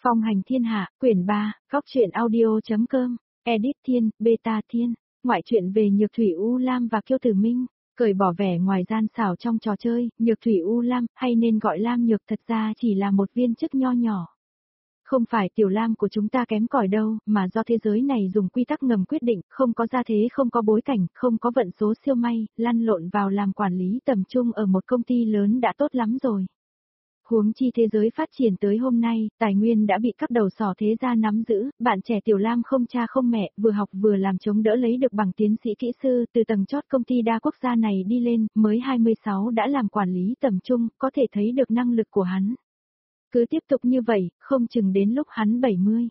Phong hành thiên hạ, quyển 3, góc truyện audio.com, edit Thiên, beta Thiên, ngoại truyện về Nhược Thủy U Lam và Kiêu Tử Minh, cởi bỏ vẻ ngoài gian xảo trong trò chơi, Nhược Thủy U Lam, hay nên gọi Lam Nhược thật ra chỉ là một viên chức nho nhỏ. Không phải Tiểu Lam của chúng ta kém cỏi đâu, mà do thế giới này dùng quy tắc ngầm quyết định, không có gia thế, không có bối cảnh, không có vận số siêu may, lăn lộn vào làm quản lý tầm trung ở một công ty lớn đã tốt lắm rồi. Huống chi thế giới phát triển tới hôm nay, tài nguyên đã bị các đầu sỏ thế gia nắm giữ, bạn trẻ Tiểu Lam không cha không mẹ, vừa học vừa làm chống đỡ lấy được bằng tiến sĩ kỹ sư, từ tầng chót công ty đa quốc gia này đi lên, mới 26 đã làm quản lý tầm trung, có thể thấy được năng lực của hắn. Cứ tiếp tục như vậy, không chừng đến lúc hắn 70,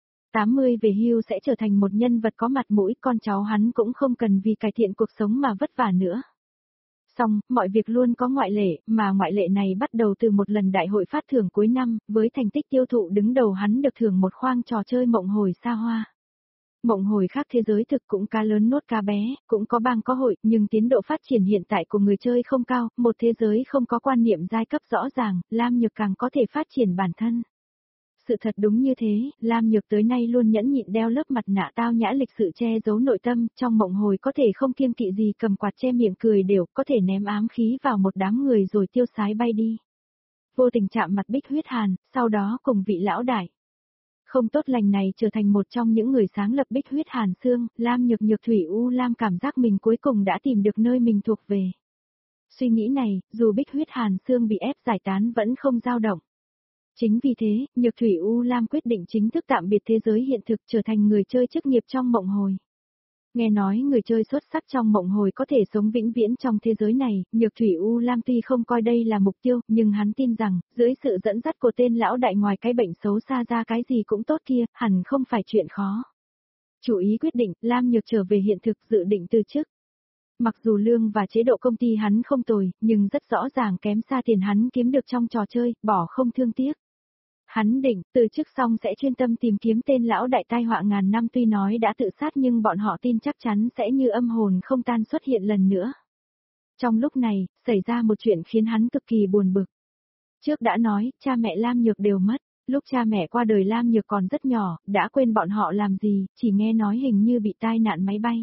80 về hưu sẽ trở thành một nhân vật có mặt mũi, con cháu hắn cũng không cần vì cải thiện cuộc sống mà vất vả nữa. Xong, mọi việc luôn có ngoại lệ, mà ngoại lệ này bắt đầu từ một lần đại hội phát thưởng cuối năm, với thành tích tiêu thụ đứng đầu hắn được thưởng một khoang trò chơi mộng hồi xa hoa. Mộng hồi khác thế giới thực cũng cá lớn nuốt cá bé, cũng có bang có hội, nhưng tiến độ phát triển hiện tại của người chơi không cao, một thế giới không có quan niệm giai cấp rõ ràng, Lam Nhược càng có thể phát triển bản thân. Sự thật đúng như thế, Lam Nhược tới nay luôn nhẫn nhịn đeo lớp mặt nạ tao nhã lịch sự che giấu nội tâm, trong mộng hồi có thể không kiêng kỵ gì cầm quạt che miệng cười đều, có thể ném ám khí vào một đám người rồi tiêu sái bay đi. Vô tình chạm mặt Bích Huyết Hàn, sau đó cùng vị lão đại không tốt lành này trở thành một trong những người sáng lập Bích Huyết Hàn Xương, Lam Nhược Nhược Thủy U Lam cảm giác mình cuối cùng đã tìm được nơi mình thuộc về. Suy nghĩ này, dù Bích Huyết Hàn Xương bị ép giải tán vẫn không dao động. Chính vì thế, Nhược Thủy U Lam quyết định chính thức tạm biệt thế giới hiện thực trở thành người chơi chức nghiệp trong mộng hồi. Nghe nói người chơi xuất sắc trong mộng hồi có thể sống vĩnh viễn trong thế giới này, Nhược Thủy U Lam tuy không coi đây là mục tiêu, nhưng hắn tin rằng, dưới sự dẫn dắt của tên lão đại ngoài cái bệnh xấu xa ra cái gì cũng tốt kia, hẳn không phải chuyện khó. Chủ ý quyết định, Lam Nhược trở về hiện thực dự định từ chức. Mặc dù lương và chế độ công ty hắn không tồi, nhưng rất rõ ràng kém xa tiền hắn kiếm được trong trò chơi, bỏ không thương tiếc. Hắn định, từ chức xong sẽ chuyên tâm tìm kiếm tên lão đại tai họa ngàn năm tuy nói đã tự sát nhưng bọn họ tin chắc chắn sẽ như âm hồn không tan xuất hiện lần nữa. Trong lúc này, xảy ra một chuyện khiến hắn cực kỳ buồn bực. Trước đã nói, cha mẹ Lam Nhược đều mất, lúc cha mẹ qua đời Lam Nhược còn rất nhỏ, đã quên bọn họ làm gì, chỉ nghe nói hình như bị tai nạn máy bay.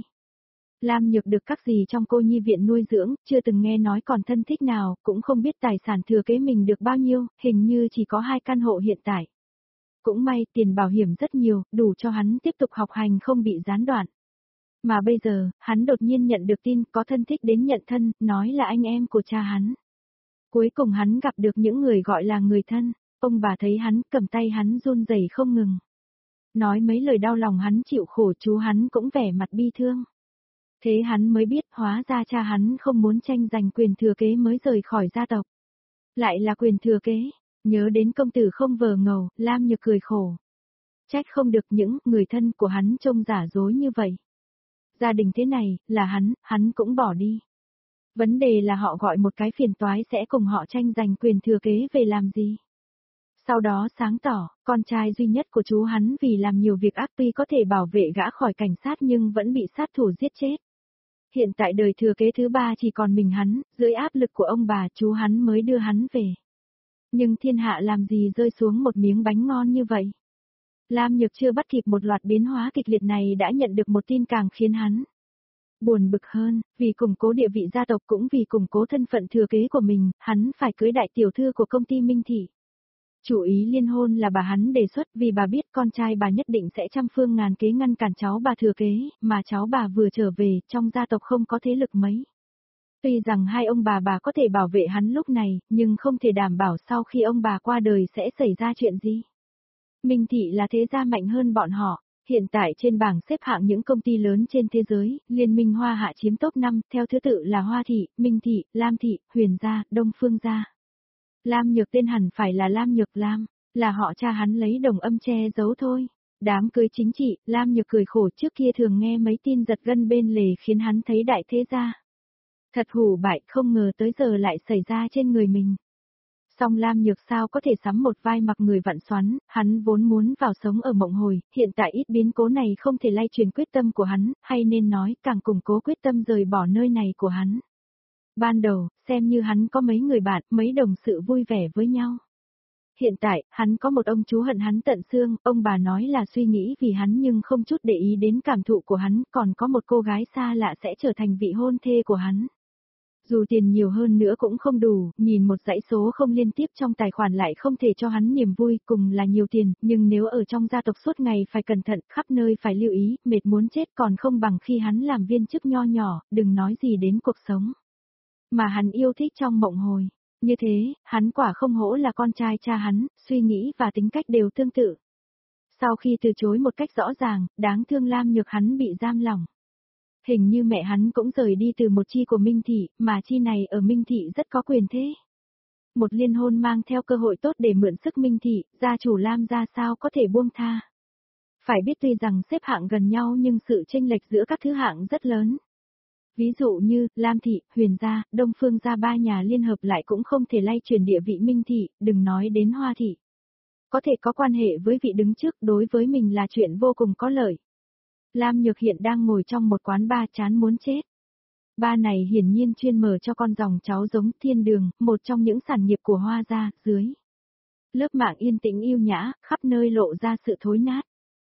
Lam Nhược được các dì trong cô nhi viện nuôi dưỡng, chưa từng nghe nói còn thân thích nào, cũng không biết tài sản thừa kế mình được bao nhiêu, hình như chỉ có 2 căn hộ hiện tại. Cũng may, tiền bảo hiểm rất nhiều, đủ cho hắn tiếp tục học hành không bị gián đoạn. Mà bây giờ, hắn đột nhiên nhận được tin có thân thích đến nhận thân, nói là anh em của cha hắn. Cuối cùng hắn gặp được những người gọi là người thân, ông bà thấy hắn, cầm tay hắn run rẩy không ngừng. Nói mấy lời đau lòng hắn chịu khổ, chú hắn cũng vẻ mặt bi thương. Thế hắn mới biết hóa ra cha hắn không muốn tranh giành quyền thừa kế mới rời khỏi gia tộc. Lại là quyền thừa kế, nhớ đến công tử không vờ ngầu, Lam Nhược cười khổ. Trách không được những người thân của hắn trông giả dối như vậy. Gia đình thế này, là hắn cũng bỏ đi. Vấn đề là họ gọi một cái phiền toái sẽ cùng họ tranh giành quyền thừa kế về làm gì. Sau đó sáng tỏ, con trai duy nhất của chú hắn vì làm nhiều việc ác tuy có thể bảo vệ gã khỏi cảnh sát nhưng vẫn bị sát thủ giết chết. Hiện tại đời thừa kế thứ 3 chỉ còn mình hắn, dưới áp lực của ông bà chú hắn mới đưa hắn về. Nhưng thiên hạ làm gì rơi xuống một miếng bánh ngon như vậy. Lam Nhược chưa bắt kịp một loạt biến hóa kịch liệt này đã nhận được một tin càng khiến hắn buồn bực hơn, vì củng cố địa vị gia tộc cũng vì củng cố thân phận thừa kế của mình, hắn phải cưới đại tiểu thư của công ty Minh Thị. Chủ ý liên hôn là bà hắn đề xuất vì bà biết con trai bà nhất định sẽ trăm phương ngàn kế ngăn cản cháu bà thừa kế, mà cháu bà vừa trở về, trong gia tộc không có thế lực mấy. Tuy rằng hai ông bà có thể bảo vệ hắn lúc này, nhưng không thể đảm bảo sau khi ông bà qua đời sẽ xảy ra chuyện gì. Minh Thị là thế gia mạnh hơn bọn họ, hiện tại trên bảng xếp hạng những công ty lớn trên thế giới, Liên minh Hoa Hạ chiếm top 5, theo thứ tự là Hoa Thị, Minh Thị, Lam Thị, Huyền Gia, Đông Phương Gia. Lam Nhược tên hẳn phải là Lam Nhược Lam, là họ cha hắn lấy đồng âm che giấu thôi. Đám cưới chính trị, Lam Nhược cười khổ trước kia thường nghe mấy tin giật gân bên lề khiến hắn thấy đại thế gia. Thật hủ bại, không ngờ tới giờ lại xảy ra trên người mình. Song Lam Nhược sao có thể sắm một vai mặc người vặn xoắn, hắn vốn muốn vào sống ở mộng hồi, hiện tại ít biến cố này không thể lay truyền quyết tâm của hắn, hay nên nói càng củng cố quyết tâm rời bỏ nơi này của hắn. Ban đầu, xem như hắn có mấy người bạn, mấy đồng sự vui vẻ với nhau. Hiện tại, hắn có một ông chú hận hắn tận xương, ông bà nói là suy nghĩ vì hắn nhưng không chút để ý đến cảm thụ của hắn, còn có một cô gái xa lạ sẽ trở thành vị hôn thê của hắn. Dù tiền nhiều hơn nữa cũng không đủ, nhìn một dãy số không liên tiếp trong tài khoản lại không thể cho hắn niềm vui, cùng là nhiều tiền, nhưng nếu ở trong gia tộc suốt ngày phải cẩn thận, khắp nơi phải lưu ý, mệt muốn chết còn không bằng khi hắn làm viên chức nho nhỏ, đừng nói gì đến cuộc sống. Mà hắn yêu thích trong mộng hồi. Như thế, hắn quả không hổ là con trai cha hắn, suy nghĩ và tính cách đều tương tự. Sau khi từ chối một cách rõ ràng, đáng thương Lam Nhược hắn bị giam lỏng. Hình như mẹ hắn cũng rời đi từ một chi của Minh Thị, mà chi này ở Minh Thị rất có quyền thế. Một liên hôn mang theo cơ hội tốt để mượn sức Minh Thị, gia chủ Lam gia sao có thể buông tha. Phải biết tuy rằng xếp hạng gần nhau nhưng sự chênh lệch giữa các thứ hạng rất lớn. Ví dụ như, Lam Thị, Huyền gia, Đông Phương gia ba nhà liên hợp lại cũng không thể lay chuyển địa vị Minh Thị, đừng nói đến Hoa Thị. Có thể có quan hệ với vị đứng trước đối với mình là chuyện vô cùng có lợi. Lam Nhược hiện đang ngồi trong một quán bar chán muốn chết. Bar này hiển nhiên chuyên mở cho con dòng cháu giống Thiên Đường, một trong những sản nghiệp của Hoa gia, dưới. Lớp mạng yên tĩnh yêu nhã, khắp nơi lộ ra sự thối nát.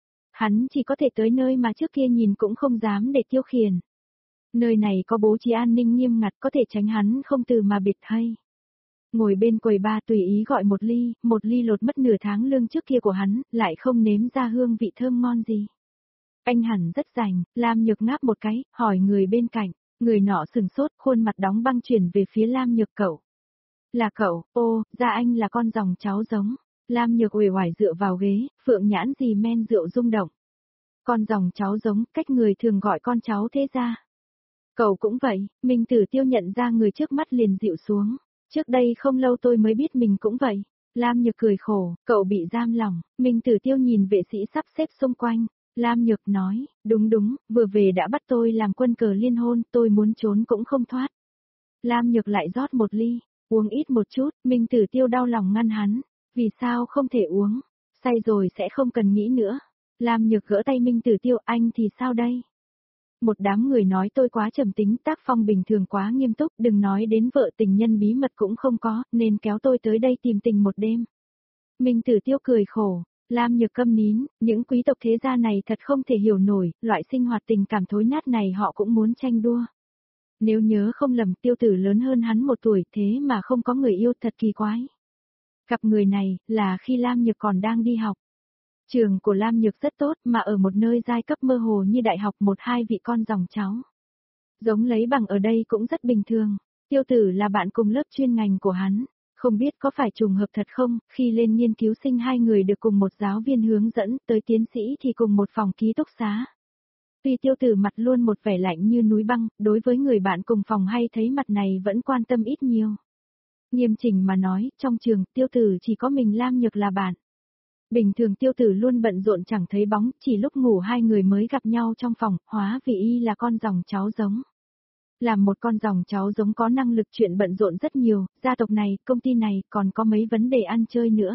Hắn chỉ có thể tới nơi mà trước kia nhìn cũng không dám để tiêu khiển. Nơi này có bố trí an ninh nghiêm ngặt có thể tránh hắn không từ mà biệt hay. Ngồi bên quầy bar tùy ý gọi một ly lột mất nửa tháng lương trước kia của hắn, lại không nếm ra hương vị thơm ngon gì. Anh hẳn rất rành, Lam Nhược ngáp một cái, hỏi người bên cạnh, người nọ sừng sốt, khuôn mặt đóng băng chuyển về phía Lam Nhược cậu. Là cậu, ô, ra anh là con dòng cháu giống. Lam Nhược uể oải dựa vào ghế, phượng nhãn gì men rượu rung động. Con dòng cháu giống, cách người thường gọi con cháu thế ra. Cậu cũng vậy, Minh Tử Tiêu nhận ra người trước mắt liền dịu xuống. Trước đây không lâu tôi mới biết mình cũng vậy. Lam Nhược cười khổ, cậu bị giam lỏng. Minh Tử Tiêu nhìn vệ sĩ sắp xếp xung quanh. Lam Nhược nói, đúng, vừa về đã bắt tôi làm quân cờ liên hôn, tôi muốn trốn cũng không thoát. Lam Nhược lại rót một ly, uống ít một chút, Minh Tử Tiêu đau lòng ngăn hắn. Vì sao không thể uống? Say rồi sẽ không cần nghĩ nữa. Lam Nhược gỡ tay Minh Tử Tiêu, anh thì sao đây? Một đám người nói tôi quá trầm tính, tác phong bình thường quá nghiêm túc, đừng nói đến vợ tình nhân bí mật cũng không có, nên kéo tôi tới đây tìm tình một đêm. Minh Tử Tiêu cười khổ, Lam Nhược câm nín, những quý tộc thế gia này thật không thể hiểu nổi, loại sinh hoạt tình cảm thối nát này họ cũng muốn tranh đua. Nếu nhớ không lầm Tiêu tử lớn hơn hắn một tuổi thế mà không có người yêu thật kỳ quái. Gặp người này, là khi Lam Nhược còn đang đi học. Trường của Lam Nhược rất tốt mà ở một nơi giai cấp mơ hồ như đại học một hai vị con dòng cháu. Giống lấy bằng ở đây cũng rất bình thường. Tiêu tử là bạn cùng lớp chuyên ngành của hắn. Không biết có phải trùng hợp thật không, khi lên nghiên cứu sinh hai người được cùng một giáo viên hướng dẫn, tới tiến sĩ thì cùng một phòng ký túc xá. Tuy tiêu tử mặt luôn một vẻ lạnh như núi băng, đối với người bạn cùng phòng hay thấy mặt này vẫn quan tâm ít nhiều. Nghiêm chỉnh mà nói, trong trường, tiêu tử chỉ có mình Lam Nhược là bạn. Bình thường tiêu tử luôn bận rộn chẳng thấy bóng, chỉ lúc ngủ hai người mới gặp nhau trong phòng, hóa vì y là con dòng cháu giống. Làm một con dòng cháu giống có năng lực chuyện bận rộn rất nhiều, gia tộc này, công ty này, còn có mấy vấn đề ăn chơi nữa.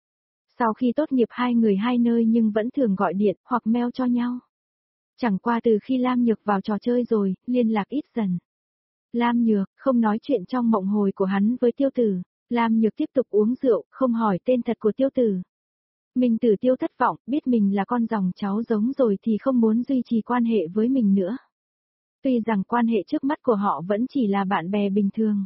Sau khi tốt nghiệp hai người hai nơi nhưng vẫn thường gọi điện, hoặc mail cho nhau. Chẳng qua từ khi Lam Nhược vào trò chơi rồi, liên lạc ít dần. Lam Nhược, không nói chuyện trong mộng hồi của hắn với tiêu tử. Lam Nhược tiếp tục uống rượu, không hỏi tên thật của tiêu tử. Minh Tử Tiêu thất vọng, biết mình là con dòng cháu giống rồi thì không muốn duy trì quan hệ với mình nữa. Tuy rằng quan hệ trước mắt của họ vẫn chỉ là bạn bè bình thường.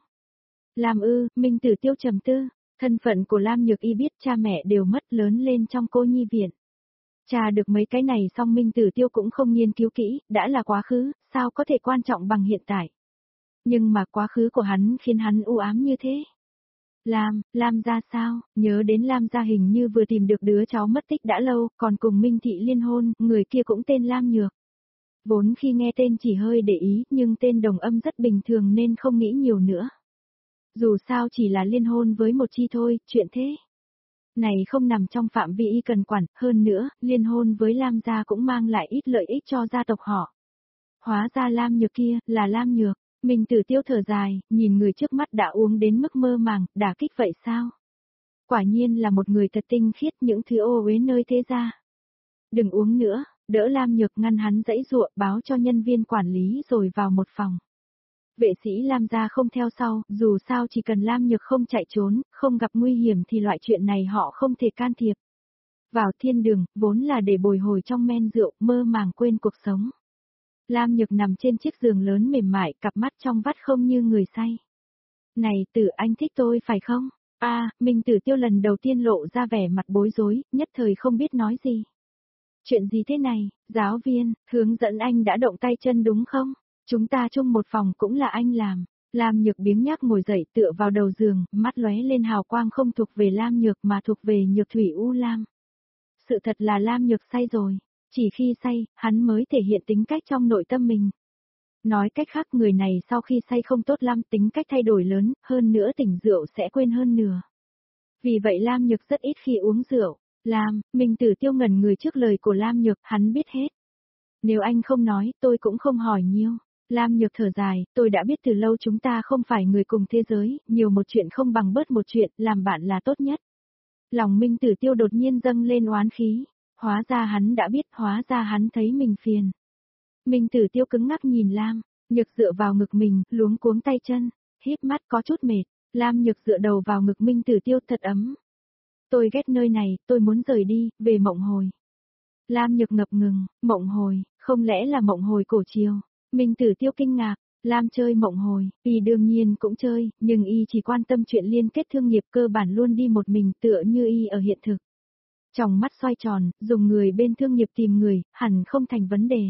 Minh Tử Tiêu trầm tư, thân phận của Lam Nhược y biết cha mẹ đều mất lớn lên trong cô nhi viện. Tra được mấy cái này xong Minh Tử Tiêu cũng không nghiên cứu kỹ, đã là quá khứ, sao có thể quan trọng bằng hiện tại. Nhưng mà quá khứ của hắn khiến hắn u ám như thế. Lam gia sao, nhớ đến Lam gia hình như vừa tìm được đứa cháu mất tích đã lâu, còn cùng Minh Thị liên hôn, người kia cũng tên Lam Nhược. Vốn khi nghe tên chỉ hơi để ý, nhưng tên đồng âm rất bình thường nên không nghĩ nhiều nữa. Dù sao chỉ là liên hôn với một chi thôi, chuyện thế này không nằm trong phạm vi y cần quản, hơn nữa, liên hôn với Lam gia cũng mang lại ít lợi ích cho gia tộc họ. Hóa ra Lam Nhược kia, là Lam Nhược. Minh Tử Tiêu thở dài, nhìn người trước mắt đã uống đến mức mơ màng, đả kích vậy sao? Quả nhiên là một người thật tinh khiết những thứ ô uế nơi thế gia. Đừng uống nữa, đỡ Lam Nhược ngăn hắn dãy dụa báo cho nhân viên quản lý rồi vào một phòng. Vệ sĩ Lam gia không theo sau, dù sao chỉ cần Lam Nhược không chạy trốn, không gặp nguy hiểm thì loại chuyện này họ không thể can thiệp. Vào thiên đường, vốn là để bồi hồi trong men rượu, mơ màng quên cuộc sống. Lam Nhược nằm trên chiếc giường lớn mềm mại, cặp mắt trong vắt không như người say. Này Tử, anh thích tôi phải không? Minh Tử Tiêu lần đầu tiên lộ ra vẻ mặt bối rối, nhất thời không biết nói gì. Chuyện gì thế này, giáo viên, hướng dẫn anh đã động tay chân đúng không? Chúng ta chung một phòng cũng là anh làm. Lam Nhược biếng nhác ngồi dậy tựa vào đầu giường, mắt lóe lên hào quang không thuộc về Lam Nhược mà thuộc về Nhược Thủy U Lam. Sự thật là Lam Nhược say rồi, chỉ khi say, hắn mới thể hiện tính cách trong nội tâm mình. Nói cách khác, người này sau khi say không tốt lắm, tính cách thay đổi lớn, hơn nữa tỉnh rượu sẽ quên hơn nửa. Vì vậy Lam Nhược rất ít khi uống rượu. Minh Tử Tiêu ngẩn người trước lời của Lam Nhược, hắn biết hết. Nếu anh không nói, tôi cũng không hỏi nhiều. Lam Nhược thở dài, tôi đã biết từ lâu chúng ta không phải người cùng thế giới, nhiều một chuyện không bằng bớt một chuyện, làm bạn là tốt nhất. Lòng Minh Tử Tiêu đột nhiên dâng lên oán khí. Hóa ra hắn đã biết, hóa ra hắn thấy mình phiền. Minh Tử Tiêu cứng ngắc nhìn Lam Nhược dựa vào ngực mình, luống cuống tay chân, híp mắt có chút mệt. Lam Nhược dựa đầu vào ngực Minh Tử Tiêu thật ấm. Tôi ghét nơi này, tôi muốn rời đi, về Mộng Hồi. Lam Nhược ngập ngừng, Mộng Hồi, không lẽ là Mộng Hồi cổ chiều? Minh Tử Tiêu kinh ngạc, Lam chơi Mộng Hồi, y đương nhiên cũng chơi, nhưng y chỉ quan tâm chuyện liên kết thương nghiệp, cơ bản luôn đi một mình tựa như y ở hiện thực. Trong mắt xoay tròn, dùng người bên thương nghiệp tìm người, hẳn không thành vấn đề.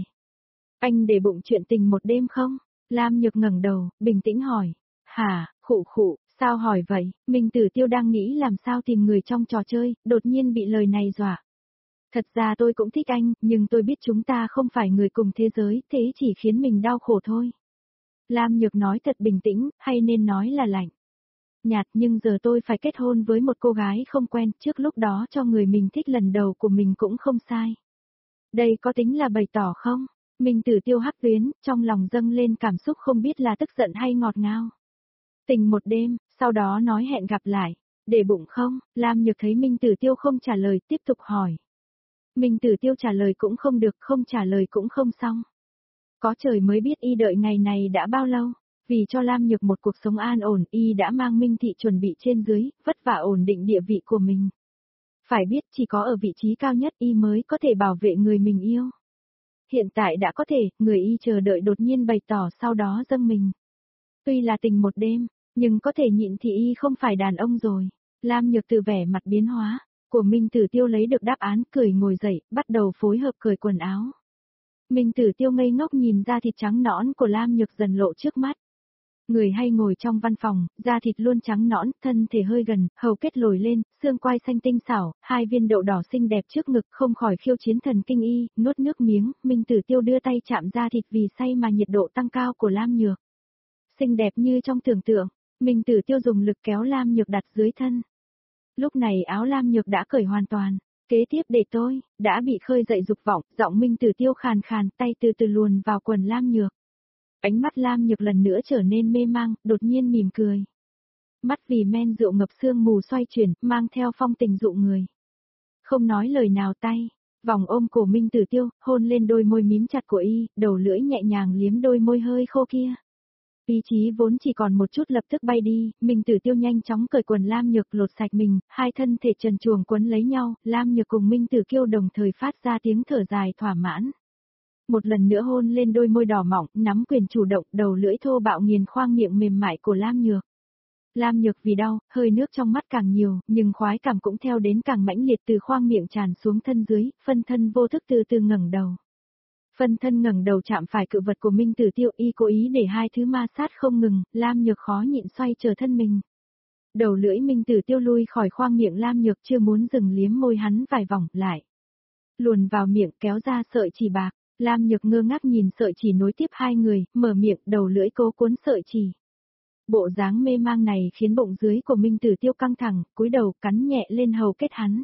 Anh để bụng chuyện tình một đêm không? Lam Nhược ngẩng đầu, bình tĩnh hỏi. Hả, khụ, sao hỏi vậy? Minh Tử Tiêu đang nghĩ làm sao tìm người trong trò chơi, đột nhiên bị lời này dọa. Thật ra tôi cũng thích anh, nhưng tôi biết chúng ta không phải người cùng thế giới, thế chỉ khiến mình đau khổ thôi. Lam Nhược nói thật bình tĩnh, hay nên nói là lạnh. Nhạt, nhưng giờ tôi phải kết hôn với một cô gái không quen, trước lúc đó cho người mình thích lần đầu của mình cũng không sai. Đây có tính là bày tỏ không? Minh Tử Tiêu hắc tuyến, trong lòng dâng lên cảm xúc không biết là tức giận hay ngọt ngào. Tình một đêm, sau đó nói hẹn gặp lại. Để bụng không? Lam Nhược thấy Minh Tử Tiêu không trả lời, tiếp tục hỏi. Minh Tử Tiêu trả lời cũng không được, không trả lời cũng không xong. Có trời mới biết y đợi ngày này đã bao lâu. Vì cho Lam Nhược một cuộc sống an ổn, y đã mang Minh Thị chuẩn bị trên dưới, vất vả ổn định địa vị của mình. Phải biết chỉ có ở vị trí cao nhất y mới có thể bảo vệ người mình yêu. Hiện tại đã có thể, người y chờ đợi đột nhiên bày tỏ sau đó dâng mình. Tuy là tình một đêm, nhưng có thể nhịn thì y không phải đàn ông rồi. Lam Nhược từ vẻ mặt biến hóa của Minh Tử Tiêu lấy được đáp án, cười ngồi dậy, bắt đầu phối hợp cởi quần áo. Minh Tử Tiêu ngây ngốc nhìn da thịt trắng nõn của Lam Nhược dần lộ trước mắt. Người hay ngồi trong văn phòng, da thịt luôn trắng nõn, thân thể hơi gần, hầu kết lồi lên, xương quai xanh tinh xảo, hai viên đậu đỏ xinh đẹp trước ngực không khỏi khiêu chiến thần kinh y, nuốt nước miếng, Minh Tử Tiêu đưa tay chạm da thịt vì say mà nhiệt độ tăng cao của Lam Nhược. Xinh đẹp như trong tưởng tượng, Minh Tử Tiêu dùng lực kéo Lam Nhược đặt dưới thân. Lúc này áo Lam Nhược đã cởi hoàn toàn. Kế tiếp để tôi, đã bị khơi dậy dục vọng, giọng Minh Tử Tiêu khàn khàn, tay từ từ luồn vào quần Lam Nhược. Ánh mắt Lam Nhược lần nữa trở nên mê mang, đột nhiên mỉm cười. Mắt vì men rượu ngập sương mù xoay chuyển, mang theo phong tình dụ người. Không nói lời nào tay, vòng ôm cổ Minh Tử Tiêu, hôn lên đôi môi mím chặt của y, đầu lưỡi nhẹ nhàng liếm đôi môi hơi khô kia. Ý chí vốn chỉ còn một chút lập tức bay đi, Minh Tử Tiêu nhanh chóng cởi quần Lam Nhược lột sạch mình, hai thân thể trần truồng quấn lấy nhau, Lam Nhược cùng Minh Tử Kiêu đồng thời phát ra tiếng thở dài thỏa mãn. Một lần nữa hôn lên đôi môi đỏ mỏng, nắm quyền chủ động, đầu lưỡi thô bạo nghiền khoang miệng mềm mại của Lam Nhược. Lam Nhược vì đau, hơi nước trong mắt càng nhiều, nhưng khoái cảm cũng theo đến càng mãnh liệt từ khoang miệng tràn xuống thân dưới, phân thân vô thức từ từ ngẩng đầu. Phân thân ngẩng đầu chạm phải cự vật của Minh Tử Tiêu, y cố ý để hai thứ ma sát không ngừng, Lam Nhược khó nhịn xoay trở thân mình. Đầu lưỡi Minh Tử Tiêu lui khỏi khoang miệng Lam Nhược, chưa muốn dừng liếm môi hắn vài vòng, lại luồn vào miệng kéo ra sợi chỉ bạc. Lam Nhược ngơ ngác nhìn sợi chỉ nối tiếp hai người, mở miệng, đầu lưỡi cố cuốn sợi chỉ. Bộ dáng mê mang này khiến bụng dưới của Minh Tử Tiêu căng thẳng, cúi đầu cắn nhẹ lên hầu kết hắn.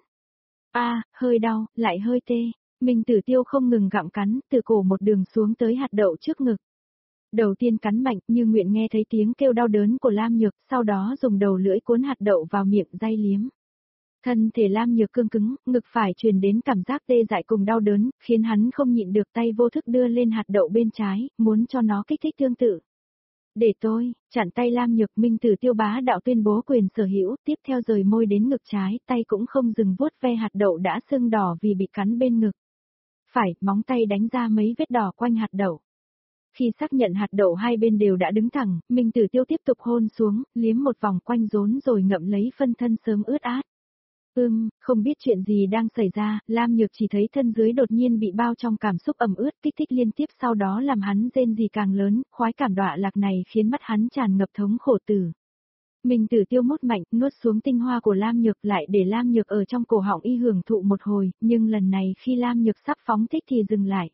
Hơi đau, lại hơi tê. Minh Tử Tiêu không ngừng gặm cắn, từ cổ một đường xuống tới hạt đậu trước ngực. Đầu tiên cắn mạnh, như nguyện nghe thấy tiếng kêu đau đớn của Lam Nhược, sau đó dùng đầu lưỡi cuốn hạt đậu vào miệng day liếm. Thân thể Lam Nhược cương cứng, ngực phải truyền đến cảm giác tê dại cùng đau đớn, khiến hắn không nhịn được tay vô thức đưa lên hạt đậu bên trái, muốn cho nó kích thích tương tự. Để tôi, chặn tay Lam Nhược. Minh Tử Tiêu bá đạo tuyên bố quyền sở hữu, tiếp theo rời môi đến ngực trái, tay cũng không dừng vuốt ve hạt đậu đã sưng đỏ vì bị cắn bên ngực. Phải, móng tay đánh ra mấy vết đỏ quanh hạt đậu. Khi xác nhận hạt đậu hai bên đều đã đứng thẳng, Minh Tử Tiêu tiếp tục hôn xuống, liếm một vòng quanh rốn rồi ngậm lấy phân thân sớm ướt át. Không biết chuyện gì đang xảy ra, Lam Nhược chỉ thấy thân dưới đột nhiên bị bao trong cảm xúc ẩm ướt, kích thích liên tiếp sau đó làm hắn rên rỉ càng lớn, khoái cảm đọa lạc này khiến mắt hắn tràn ngập thống khổ tử. Minh Tử Tiêu mút mạnh, nuốt xuống tinh hoa của Lam Nhược lại để Lam Nhược ở trong cổ họng y hưởng thụ một hồi, nhưng lần này khi Lam Nhược sắp phóng thích thì dừng lại.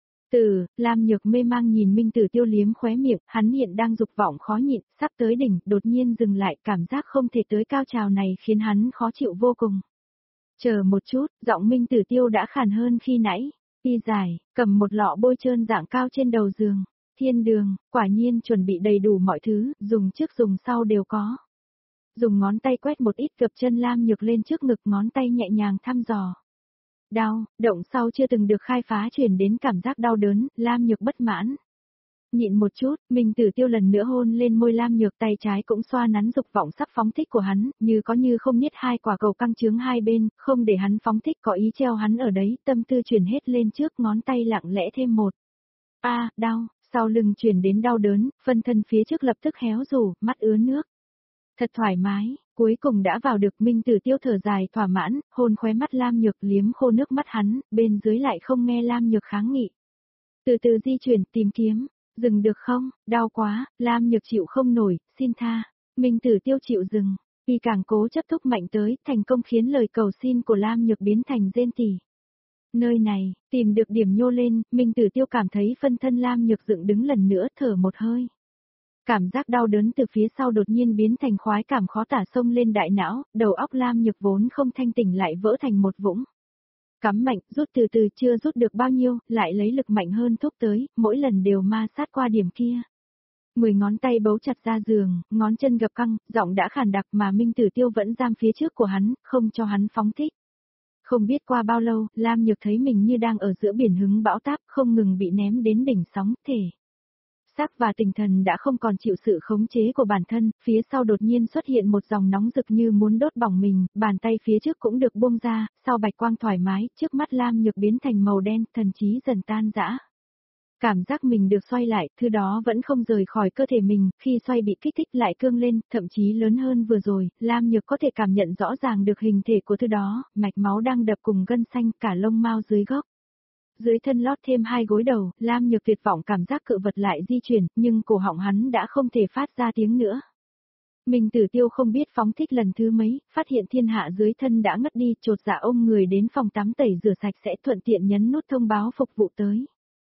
Lam Nhược mê mang nhìn Minh Tử Tiêu liếm khóe miệng, hắn hiện đang dục vọng khó nhịn, sắp tới đỉnh, đột nhiên dừng lại, cảm giác không thể tới cao trào này khiến hắn khó chịu vô cùng. Chờ một chút, giọng Minh Tử Tiêu đã khàn hơn khi nãy. Y dài, cầm một lọ bôi trơn dạng cao trên đầu giường. Thiên đường, quả nhiên chuẩn bị đầy đủ mọi thứ, dùng trước dùng sau đều có. Dùng ngón tay quét một ít gập chân Lam Nhược lên trước ngực, ngón tay nhẹ nhàng thăm dò. Đau, động sau chưa từng được khai phá truyền đến cảm giác đau đớn, Lam Nhược bất mãn. Nhịn một chút, Minh Tử Tiêu lần nữa hôn lên môi Lam Nhược, tay trái cũng xoa nắn dục vọng sắp phóng thích của hắn, như có như không niết hai quả cầu căng trướng hai bên, không để hắn phóng thích, có ý treo hắn ở đấy, tâm tư chuyển hết lên trước, ngón tay lặng lẽ thêm một. Đau, sau lưng truyền đến đau đớn, phân thân phía trước lập tức héo rù, mắt ứa nước. Thật thoải mái, cuối cùng đã vào được. Minh Tử Tiêu thở dài thỏa mãn, hôn khóe mắt Lam Nhược, liếm khô nước mắt hắn, bên dưới lại không nghe Lam Nhược kháng nghị. Từ từ di chuyển, tìm kiếm, dừng được không, đau quá, Lam Nhược chịu không nổi, xin tha. Minh Tử Tiêu chịu dừng, y càng cố chấp thúc mạnh tới, thành công khiến lời cầu xin của Lam Nhược biến thành rên tỉ. Nơi này, tìm được điểm nhô lên, Minh Tử Tiêu cảm thấy phân thân Lam Nhược dựng đứng lần nữa, thở một hơi. Cảm giác đau đớn từ phía sau đột nhiên biến thành khoái cảm khó tả xông lên đại não, đầu óc Lam Nhược vốn không thanh tỉnh lại vỡ thành một vũng. Cắm mạnh, rút từ từ, chưa rút được bao nhiêu, lại lấy lực mạnh hơn thúc tới, mỗi lần đều ma sát qua điểm kia. 10 ngón tay bấu chặt ra giường, ngón chân gập căng, giọng đã khàn đặc mà Minh Tử Tiêu vẫn giam phía trước của hắn, không cho hắn phóng thích. Không biết qua bao lâu, Lam Nhược thấy mình như đang ở giữa biển hứng bão táp, không ngừng bị ném đến đỉnh sóng, thể xác và tinh thần đã không còn chịu sự khống chế của bản thân, phía sau đột nhiên xuất hiện một dòng nóng rực như muốn đốt bỏng mình, bàn tay phía trước cũng được buông ra, sau bạch quang thoải mái, trước mắt Lam Nhược biến thành màu đen, thần trí dần tan rã. Cảm giác mình được xoay lại, thứ đó vẫn không rời khỏi cơ thể mình, khi xoay bị kích thích lại cương lên, thậm chí lớn hơn vừa rồi, Lam Nhược có thể cảm nhận rõ ràng được hình thể của thứ đó, mạch máu đang đập cùng gân xanh, cả lông mao dưới gốc. Dưới thân lót thêm 2 gối đầu, Lam Nhược tuyệt vọng cảm giác cự vật lại di chuyển, nhưng cổ họng hắn đã không thể phát ra tiếng nữa. Minh Tử Tiêu không biết phóng thích lần thứ mấy, phát hiện thiên hạ dưới thân đã ngất đi, chột dạ ôm người đến phòng tắm tẩy rửa sạch sẽ, thuận tiện nhấn nút thông báo phục vụ tới.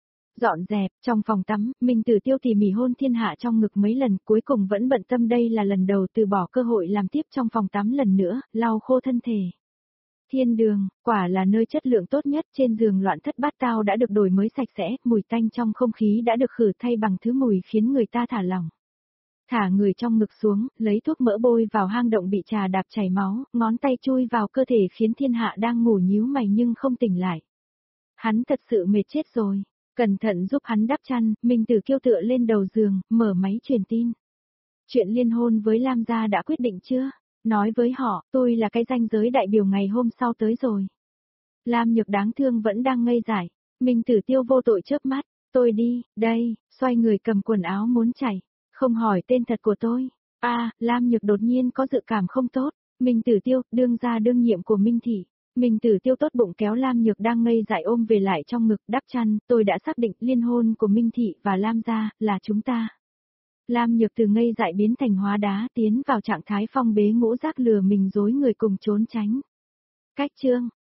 Dọn dẹp, trong phòng tắm, Minh Tử Tiêu tỉ mỉ hôn thiên hạ trong ngực mấy lần, cuối cùng vẫn bận tâm đây là lần đầu từ bỏ cơ hội làm tiếp trong phòng tắm lần nữa, lau khô thân thể. Thiên đường, quả là nơi chất lượng tốt nhất, trên giường loạn thất bát tao đã được đổi mới sạch sẽ, mùi tanh trong không khí đã được khử thay bằng thứ mùi khiến người ta thả lỏng. Thả người trong ngực xuống, lấy thuốc mỡ bôi vào hang động bị trà đạp chảy máu, ngón tay chui vào cơ thể khiến thiên hạ đang ngủ nhíu mày nhưng không tỉnh lại. Hắn thật sự mệt chết rồi, cẩn thận giúp hắn đắp chăn, Minh Tử Kiêu tựa lên đầu giường, mở máy truyền tin. Chuyện liên hôn với Lam gia đã quyết định chưa? Nói với họ, tôi là cái ranh giới đại biểu ngày hôm sau tới rồi. Lam Nhược đáng thương vẫn đang ngây dại. Minh Tử Tiêu vô tội chớp mắt. Tôi đi, đây, xoay người cầm quần áo muốn chạy. Không hỏi tên thật của tôi. Lam Nhược đột nhiên có dự cảm không tốt. Minh Tử Tiêu, đương gia đương nhiệm của Minh Thị. Minh Tử Tiêu tốt bụng kéo Lam Nhược đang ngây dại ôm về lại trong ngực đắp chăn. Tôi đã xác định liên hôn của Minh Thị và Lam gia là chúng ta. Lam Nhược từ ngây dại biến thành hóa đá, tiến vào trạng thái phong bế ngũ giác lừa mình dối người cùng trốn tránh. Cách chương